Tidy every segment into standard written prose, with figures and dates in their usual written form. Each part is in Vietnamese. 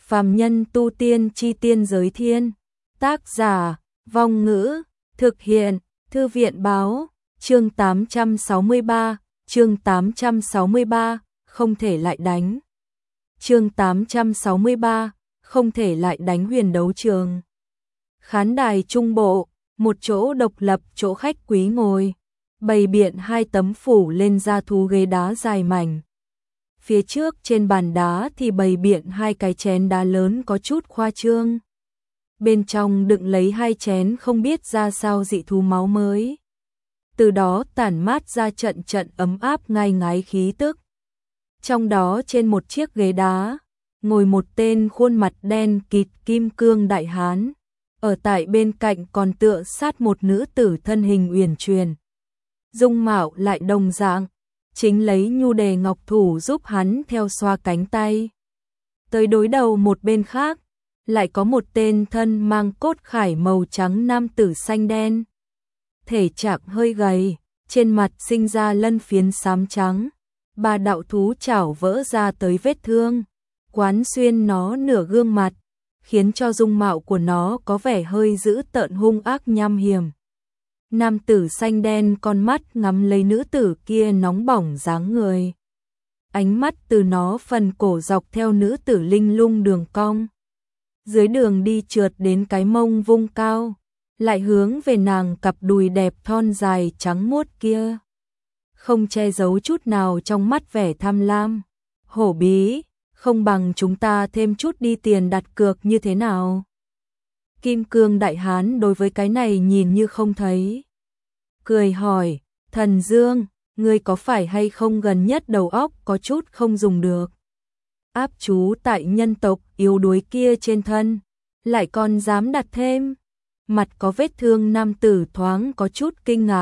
Phàm nhân tu tiên chi tiên giới thiên. Tác giả, Vong Ngữ, thực hiện, Thư viện báo, chương 863, chương 863, không thể lại đánh. Chương 863, không thể lại đánh huyền đấu trường. Khán đài trung bộ, một chỗ độc lập chỗ khách quý ngồi, bày biện hai tấm phủ lên da thú ghế đá dài mảnh. Phía trước trên bàn đá thì bày biện hai cái chén đá lớn có chút khoa trương. Bên trong đựng lấy hai chén không biết ra sao dị thú máu mới. Từ đó tản mát ra trận trận ấm áp ngai ngái khí tức. Trong đó trên một chiếc ghế đá, ngồi một tên khuôn mặt đen kịt kim cương đại hán. Ở tại bên cạnh còn tựa sát một nữ tử thân hình uyển chuyển. Dung mạo lại đồng dạng, chính lấy nhu đề ngọc thủ giúp hắn theo xoa cánh tay. Tới đối đầu một bên khác, lại có một tên thân mang cốt khải màu trắng nam tử xanh đen. Thể trạng hơi gầy, trên mặt sinh ra lân phiến xám trắng, ba đạo thú chảo vỡ ra tới vết thương, quán xuyên nó nửa gương mặt, khiến cho dung mạo của nó có vẻ hơi dữ tợn hung ác nham hiểm. Nam tử xanh đen con mắt ngắm lấy nữ tử kia nóng bỏng dáng người. Ánh mắt từ nó phần cổ dọc theo nữ tử linh lung đường cong. Dưới đường đi trượt đến cái mông vung cao, lại hướng về nàng cặp đùi đẹp thon dài trắng muốt kia. Không che giấu chút nào trong mắt vẻ tham lam. Hổ bí, không bằng chúng ta thêm chút đi tiền đặt cược như thế nào? Kim cương đại hán đối với cái này nhìn như không thấy. Cười hỏi, Thần Dương, ngươi có phải hay không gần nhất đầu óc có chút không dùng được? Áp chú tại nhân tộc yếu đuối kia trên thân, lại còn dám đặt thêm. Mặt có vết thương nam tử thoáng có chút kinh ngạc.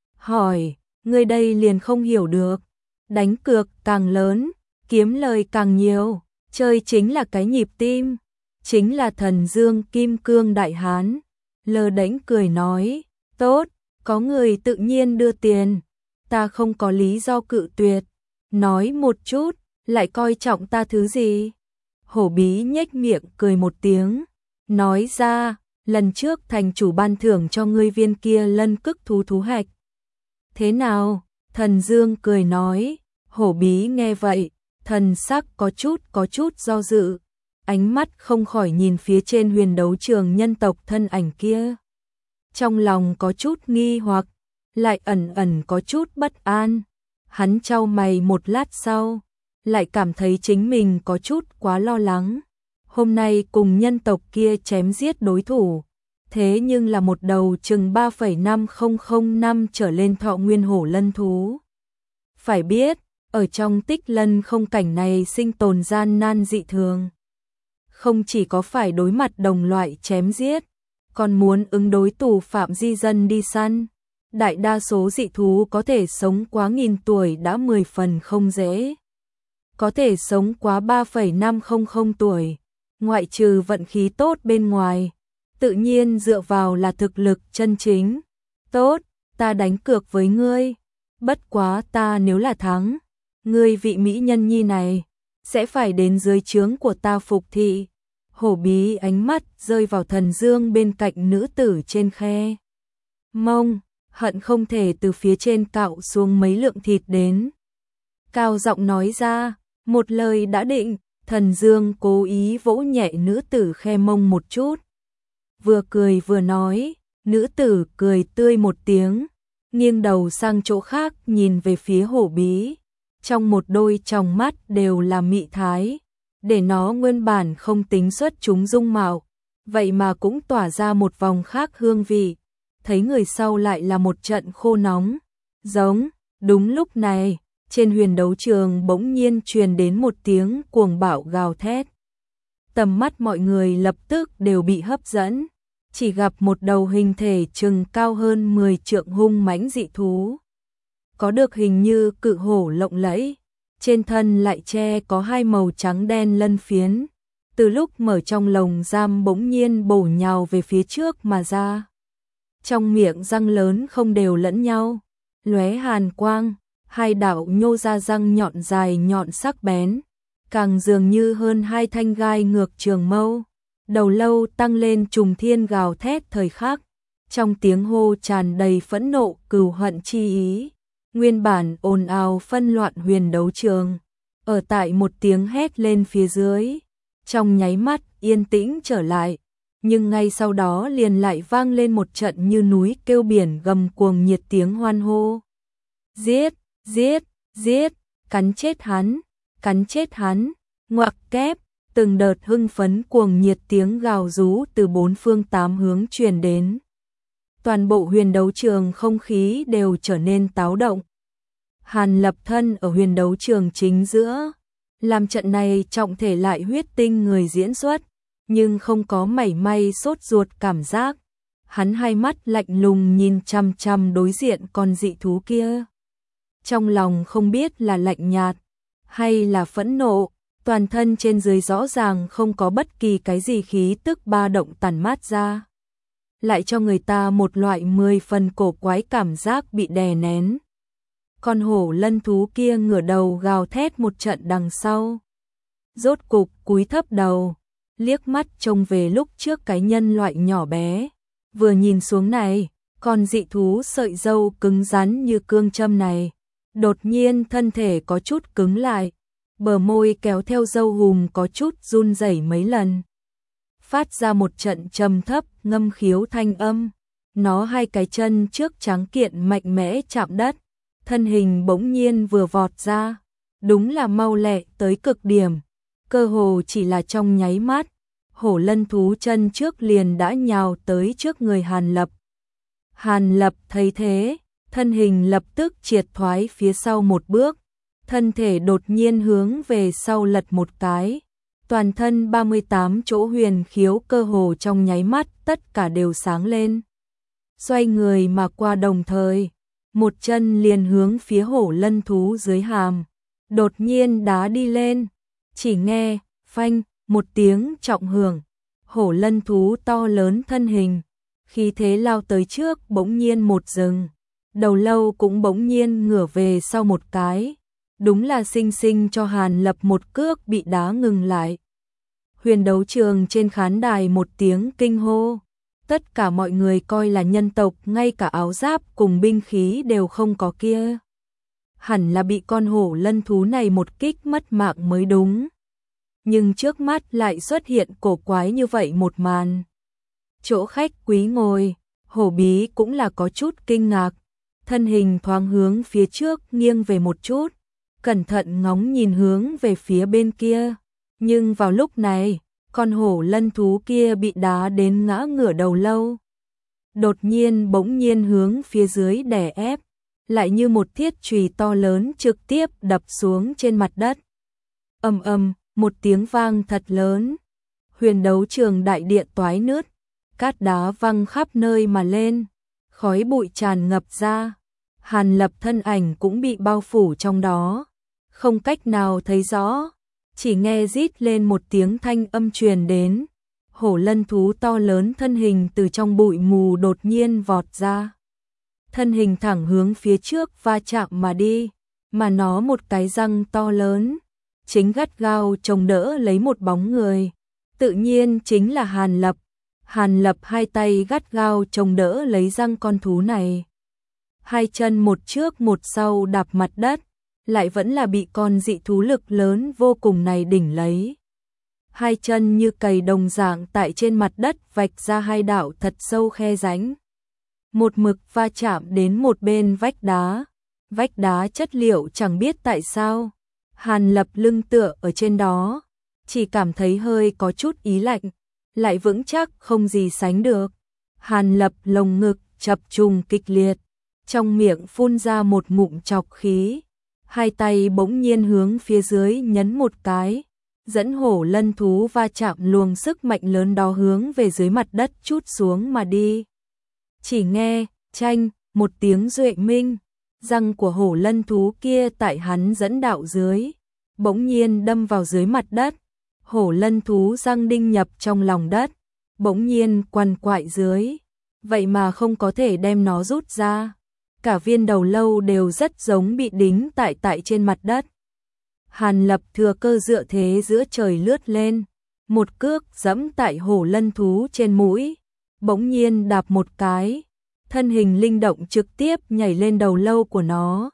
Hỏi, ngươi đây liền không hiểu được. Đánh cược càng lớn, kiếm lời càng nhiều, chơi chính là cái nhịp tim. Chính là Thần Dương kim cương đại hán. Lơ đễnh cười nói, tốt, có người tự nhiên đưa tiền. Ta không có lý do cự tuyệt. Nói một chút, lại coi trọng ta thứ gì? Hổ bí nhếch miệng cười một tiếng. Nói ra, lần trước thành chủ ban thưởng cho ngươi viên kia lân cức thú hạch. Thế nào? Thần Dương cười nói. Hổ bí nghe vậy, thần sắc có chút do dự. Ánh mắt không khỏi nhìn phía trên huyền đấu trường nhân tộc thân ảnh kia. Trong lòng có chút nghi hoặc, lại ẩn ẩn có chút bất an. Hắn chau mày một lát sau, lại cảm thấy chính mình có chút quá lo lắng. Hôm nay cùng nhân tộc kia chém giết đối thủ, thế nhưng là một đầu chừng 3,5005 năm trở lên thọ nguyên hổ lân thú. Phải biết, ở trong tích lân không cảnh này sinh tồn gian nan dị thường. Không chỉ có phải đối mặt đồng loại chém giết, còn muốn ứng đối tù phạm di dân đi săn. Đại đa số dị thú có thể sống quá 1000 tuổi đã 10 phần không dễ. Có thể sống quá 3,500 tuổi, ngoại trừ vận khí tốt bên ngoài, tự nhiên dựa vào là thực lực chân chính. Tốt, ta đánh cược với ngươi, bất quá ta nếu là thắng, ngươi vị mỹ nhân nhi này sẽ phải đến dưới trướng của ta phục thị. Hổ bí ánh mắt rơi vào Thần Dương bên cạnh nữ tử trên khe mông, hận không thể từ phía trên cạo xuống mấy lượng thịt đến. Cao giọng nói ra, một lời đã định. Thần Dương cố ý vỗ nhẹ nữ tử khe mông một chút. Vừa cười vừa nói, nữ tử cười tươi một tiếng, nghiêng đầu sang chỗ khác nhìn về phía hổ bí. Trong một đôi tròng mắt đều là mị thái, để nó nguyên bản không tính xuất chúng dung mạo, vậy mà cũng tỏa ra một vòng khác hương vị. Thấy người sau lại là một trận khô nóng, giống. Đúng lúc này, trên huyền đấu trường bỗng nhiên truyền đến một tiếng cuồng bạo gào thét. Tầm mắt mọi người lập tức đều bị hấp dẫn, chỉ gặp một đầu hình thể chừng cao hơn 10 trượng hung mãnh dị thú. Có được hình như cự hổ lộng lẫy, trên thân lại che có hai màu trắng đen lân phiến. Từ lúc mở trong lồng giam bỗng nhiên bổ nhào về phía trước mà ra. Trong miệng răng lớn không đều lẫn nhau, lóe hàn quang. Hai đạo nhô ra răng nhọn dài nhọn sắc bén, càng dường như hơn hai thanh gai ngược trường mâu. Đầu lâu tăng lên trùng thiên gào thét thời khắc, trong tiếng hô tràn đầy phẫn nộ cừu hận chi ý. Nguyên bản ồn ào phân loạn huyền đấu trường, ở tại một tiếng hét lên phía dưới, trong nháy mắt yên tĩnh trở lại, nhưng ngay sau đó liền lại vang lên một trận như núi kêu biển gầm cuồng nhiệt tiếng hoan hô. Giết, giết, giết, cắn chết hắn, cắn chết hắn, ngoặc kép, từng đợt hưng phấn cuồng nhiệt tiếng gào rú từ bốn phương tám hướng truyền đến. Toàn bộ huyền đấu trường không khí đều trở nên táo động. Hàn Lập thân ở huyền đấu trường chính giữa, làm trận này trọng thể lại huyết tinh người diễn xuất, nhưng không có mảy may sốt ruột cảm giác. Hắn hai mắt lạnh lùng nhìn chằm chằm đối diện con dị thú kia. Trong lòng không biết là lạnh nhạt hay là phẫn nộ, toàn thân trên dưới rõ ràng không có bất kỳ cái gì khí tức ba động tản mát ra, lại cho người ta một loại 10 phần cổ quái cảm giác bị đè nén. Con hổ lân thú kia ngửa đầu gào thét một trận đằng sau, rốt cục cúi thấp đầu, liếc mắt trông về lúc trước cái nhân loại nhỏ bé. Vừa nhìn xuống này, con dị thú sợi râu cứng rắn như cương châm này, đột nhiên thân thể có chút cứng lại, bờ môi kéo theo râu hùm có chút run rẩy mấy lần, phát ra một trận trầm thấp ngâm khiếu thanh âm. Nó hai cái chân trước trắng kiện mạnh mẽ chạm đất, thân hình bỗng nhiên vừa vọt ra, đúng là mau lẹ tới cực điểm, cơ hồ chỉ là trong nháy mắt, hổ lân thú chân trước liền đã nhào tới trước người Hàn Lập. Hàn Lập thấy thế, thân hình lập tức triệt thoái phía sau một bước, thân thể đột nhiên hướng về sau lật một cái, toàn thân 38 chỗ huyền khiếu cơ hồ trong nháy mắt tất cả đều sáng lên. Xoay người mà qua đồng thời, một chân liền hướng phía hổ lân thú dưới hàm, đột nhiên đá đi lên, chỉ nghe, phanh, một tiếng trọng hưởng, hổ lân thú to lớn thân hình, khi thế lao tới trước bỗng nhiên một dừng, đầu lâu cũng bỗng nhiên ngửa về sau một cái, đúng là xinh xinh cho Hàn Lập một cước bị đá ngừng lại. Huyền đấu trường trên khán đài một tiếng kinh hô, tất cả mọi người coi là nhân tộc, ngay cả áo giáp cùng binh khí đều không có kia. Hẳn là bị con hổ lân thú này một kích mất mạng mới đúng. Nhưng trước mắt lại xuất hiện cổ quái như vậy một màn. Chỗ khách quý ngồi, hổ bí cũng là có chút kinh ngạc, thân hình thoáng hướng phía trước nghiêng về một chút, cẩn thận ngóng nhìn hướng về phía bên kia. Nhưng vào lúc này, con hổ lân thú kia bị đá đến ngã ngửa đầu lâu. Đột nhiên bỗng nhiên hướng phía dưới đè ép, lại như một thiết chùy to lớn trực tiếp đập xuống trên mặt đất. Ầm ầm, một tiếng vang thật lớn. Huyền đấu trường đại điện toái nứt, cát đá văng khắp nơi mà lên, khói bụi tràn ngập ra. Hàn Lập thân ảnh cũng bị bao phủ trong đó, không cách nào thấy rõ, chỉ nghe rít lên một tiếng thanh âm truyền đến. Hổ lân thú to lớn thân hình từ trong bụi mù đột nhiên vọt ra, thân hình thẳng hướng phía trước va chạm mà đi, mà nó một cái răng to lớn, chính gắt gao chống đỡ lấy một bóng người, tự nhiên chính là Hàn Lập. Hàn Lập hai tay gắt gao chống đỡ lấy răng con thú này, hai chân một trước một sau đạp mặt đất, lại vẫn là bị con dị thú lực lớn vô cùng này đỉnh lấy. Hai chân như cày đồng dạng tại trên mặt đất vạch ra hai đạo thật sâu khe rãnh, một mực va chạm đến một bên vách đá chất liệu chẳng biết tại sao. Hàn Lập lưng tựa ở trên đó, chỉ cảm thấy hơi có chút ý lạnh, lại vững chắc không gì sánh được. Hàn Lập lồng ngực chập trùng kịch liệt, trong miệng phun ra một ngụm trọc khí, hai tay bỗng nhiên hướng phía dưới nhấn một cái, dẫn hổ lân thú va chạm luồng sức mạnh lớn đó hướng về dưới mặt đất trút xuống mà đi. Chỉ nghe, chanh, một tiếng duệ minh, răng của hổ lân thú kia tại hắn dẫn đạo dưới, bỗng nhiên đâm vào dưới mặt đất. Hổ lân thú răng đinh nhập trong lòng đất, bỗng nhiên quằn quại dưới, vậy mà không có thể đem nó rút ra. Cả viên đầu lâu đều rất giống bị đính tại trên mặt đất. Hàn Lập thừa cơ dựa thế giữa trời lướt lên, một cước giẫm tại hổ lân thú trên mũi, bỗng nhiên đạp một cái, thân hình linh động trực tiếp nhảy lên đầu lâu của nó.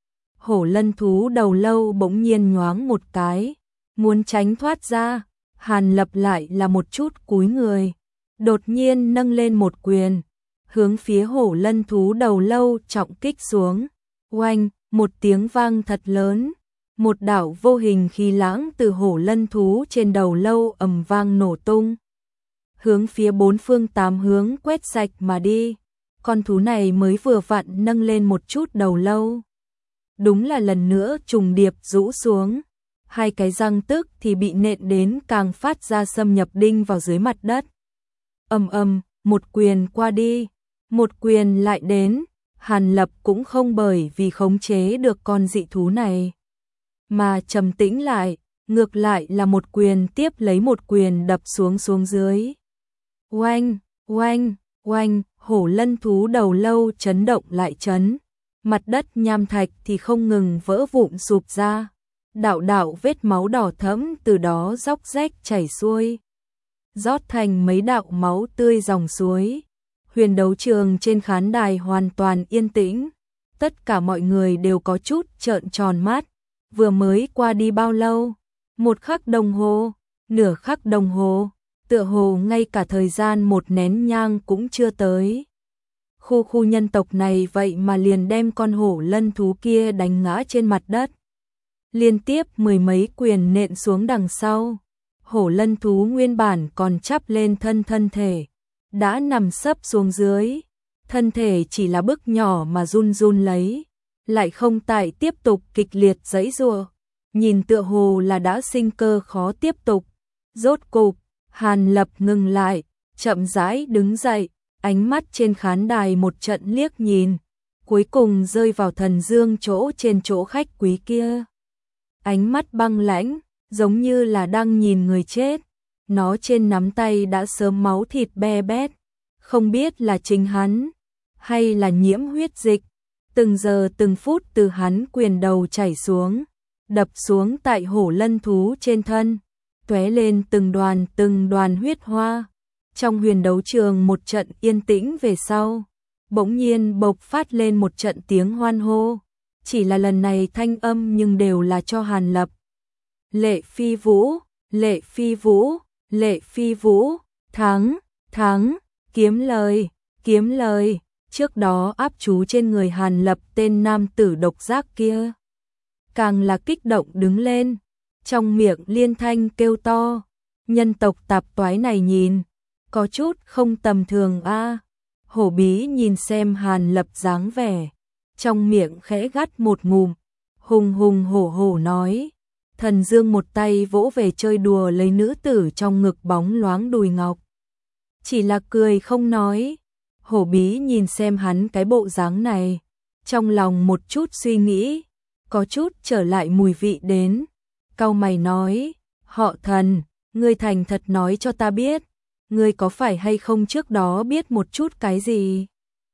Hổ lân thú đầu lâu bỗng nhiên nhoáng một cái, muốn tránh thoát ra, Hàn Lập lại là một chút cúi người, đột nhiên nâng lên một quyền, hướng phía hổ lân thú đầu lâu trọng kích xuống. Oanh, một tiếng vang thật lớn, một đạo vô hình khí lãng từ hổ lân thú trên đầu lâu ầm vang nổ tung, hướng phía bốn phương tám hướng quét sạch mà đi. Con thú này mới vừa vặn nâng lên một chút đầu lâu, đúng là lần nữa trùng điệp rũ xuống, hai cái răng tức thì bị nện đến càng phát ra xâm nhập đinh vào dưới mặt đất. Ầm ầm, một quyền qua đi, một quyền lại đến, Hàn Lập cũng không bởi vì khống chế được con dị thú này mà trầm tĩnh lại, ngược lại là một quyền tiếp lấy một quyền đập xuống dưới. Oanh, oanh, oanh, hổ lân thú đầu lâu chấn động lại chấn, mặt đất nham thạch thì không ngừng vỡ vụn sụp ra, đạo đạo vết máu đỏ thẫm từ đó róc rách chảy xuôi, rót thành mấy đạo máu tươi dòng suối. Huyền đấu trường trên khán đài hoàn toàn yên tĩnh, tất cả mọi người đều có chút trợn tròn mắt. Vừa mới qua đi bao lâu? Một khắc đồng hồ, nửa khắc đồng hồ, tựa hồ ngay cả thời gian một nén nhang cũng chưa tới. Khu nhân tộc này vậy mà liền đem con hổ lân thú kia đánh ngã trên mặt đất. Liên tiếp mười mấy quyền nện xuống đằng sau. Hổ lân thú nguyên bản còn chắp lên thân thể, đã nằm sấp xuống dưới. Thân thể chỉ là bước nhỏ mà run lấy, lại không tại tiếp tục kịch liệt giãy giụa, nhìn tựa hồ là đã sinh cơ khó tiếp tục. Rốt cục, Hàn Lập ngừng lại, chậm rãi đứng dậy, ánh mắt trên khán đài một trận liếc nhìn, cuối cùng rơi vào Thần Dương chỗ trên chỗ khách quý kia. Ánh mắt băng lãnh, giống như là đang nhìn người chết, nó trên nắm tay đã sớm máu thịt be bét, không biết là chính hắn hay là nhiễm huyết dịch. Từng giờ từng phút từ hắn quyền đầu chảy xuống, đập xuống tại hổ lân thú trên thân, tóe lên từng đoàn huyết hoa. Trong huyền đấu trường một trận yên tĩnh về sau, bỗng nhiên bộc phát lên một trận tiếng hoan hô, chỉ là lần này thanh âm nhưng đều là cho Hàn Lập. Lệ Phi Vũ, Lệ Phi Vũ, Lệ Phi Vũ, thắng, kiếm lời. Trước đó áp chú trên người Hàn Lập tên nam tử độc giác kia, càng là kích động đứng lên, trong miệng liên thanh kêu to. Nhân tộc tạp toái này nhìn, có chút không tầm thường a. Hổ Bí nhìn xem Hàn Lập dáng vẻ, trong miệng khẽ gắt một ngụm, hùng hổ nói. Thần Dương một tay vỗ về chơi đùa lấy nữ tử trong ngực bóng loáng đùi ngọc, chỉ là cười không nói. Hổ Bí nhìn xem hắn cái bộ dáng này, trong lòng một chút suy nghĩ, có chút trở lại mùi vị đến, cau mày nói, họ Thần, ngươi thành thật nói cho ta biết, ngươi có phải hay không trước đó biết một chút cái gì?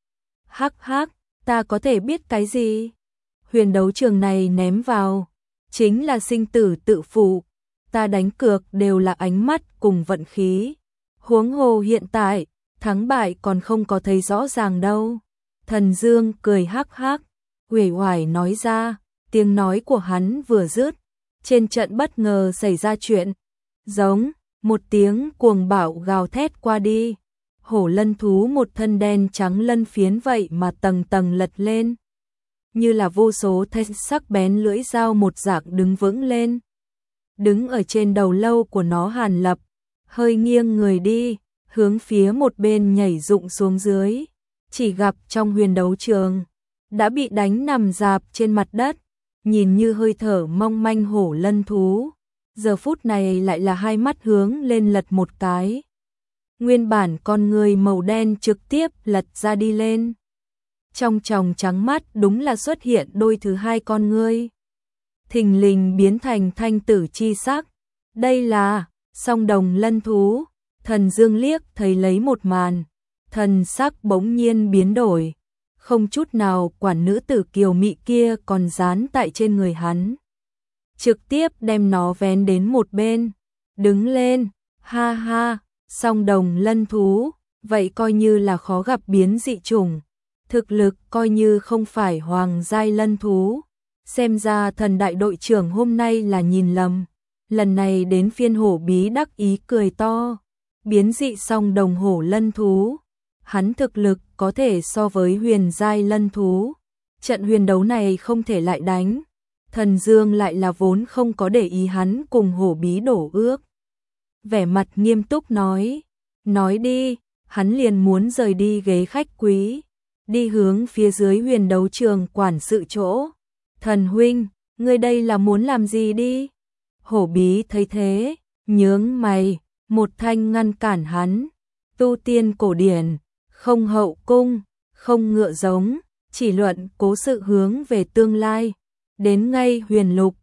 Hắc, ta có thể biết cái gì? Huyền đấu trường này ném vào, chính là sinh tử tự phụ, ta đánh cược đều là ánh mắt cùng vận khí, huống hồ hiện tại, thắng bại còn không có thấy rõ ràng đâu. Thần Dương cười hắc, uể oải nói ra, tiếng nói của hắn vừa dứt, trên trận bất ngờ xảy ra chuyện, giống một tiếng cuồng bạo gào thét qua đi, hổ lân thú một thân đen trắng lân phiến vậy mà tầng lật lên, như là vô số thanh sắc bén lưỡi dao một dạng đứng vững lên. Đứng ở trên đầu lâu của nó Hàn Lập, hơi nghiêng người đi, hướng phía một bên nhảy rụng xuống dưới, chỉ gặp trong huyền đấu trường, đã bị đánh nằm rạp trên mặt đất, nhìn như hơi thở mong manh hổ lân thú, giờ phút này lại là hai mắt hướng lên lật một cái. Nguyên bản con người màu đen trực tiếp lật ra đi lên. Trong tròng trắng mắt đúng là xuất hiện đôi thứ hai con ngươi, thình lình biến thành thanh tử chi sắc. Đây là song đồng lân thú. Thần Dương liếc thấy lấy một màn, thần sắc bỗng nhiên biến đổi, không chút nào quản nữ tử kiều mị kia còn dán tại trên người hắn. trực tiếp đem nó vén đến một bên. Đứng lên, ha ha, song đồng lân thú, vậy coi như là khó gặp biến dị chủng. Thực lực coi như không phải hoàng giai lân thú. Xem ra Thần đại đội trưởng hôm nay là nhìn lầm. Lần này đến phiên hổ bí đắc ý cười to. Biến dị song đồng hổ lân thú. Hắn thực lực có thể so với huyền giai lân thú. Trận huyền đấu này không thể lại đánh. Thần Dương lại là vốn không có để ý hắn cùng hổ bí đổ ước. Vẻ mặt nghiêm túc nói đi, hắn liền muốn rời đi ghế khách quý, đi hướng phía dưới huyền đấu trường quản sự chỗ. Thần huynh, ngươi đây là muốn làm gì đi? Hổ bí thấy thế, nhướng mày, một thanh ngăn cản hắn. Tu tiên cổ điển, không hậu cung, không ngựa giống, chỉ luận cố sự hướng về tương lai. Đến ngay huyền lục,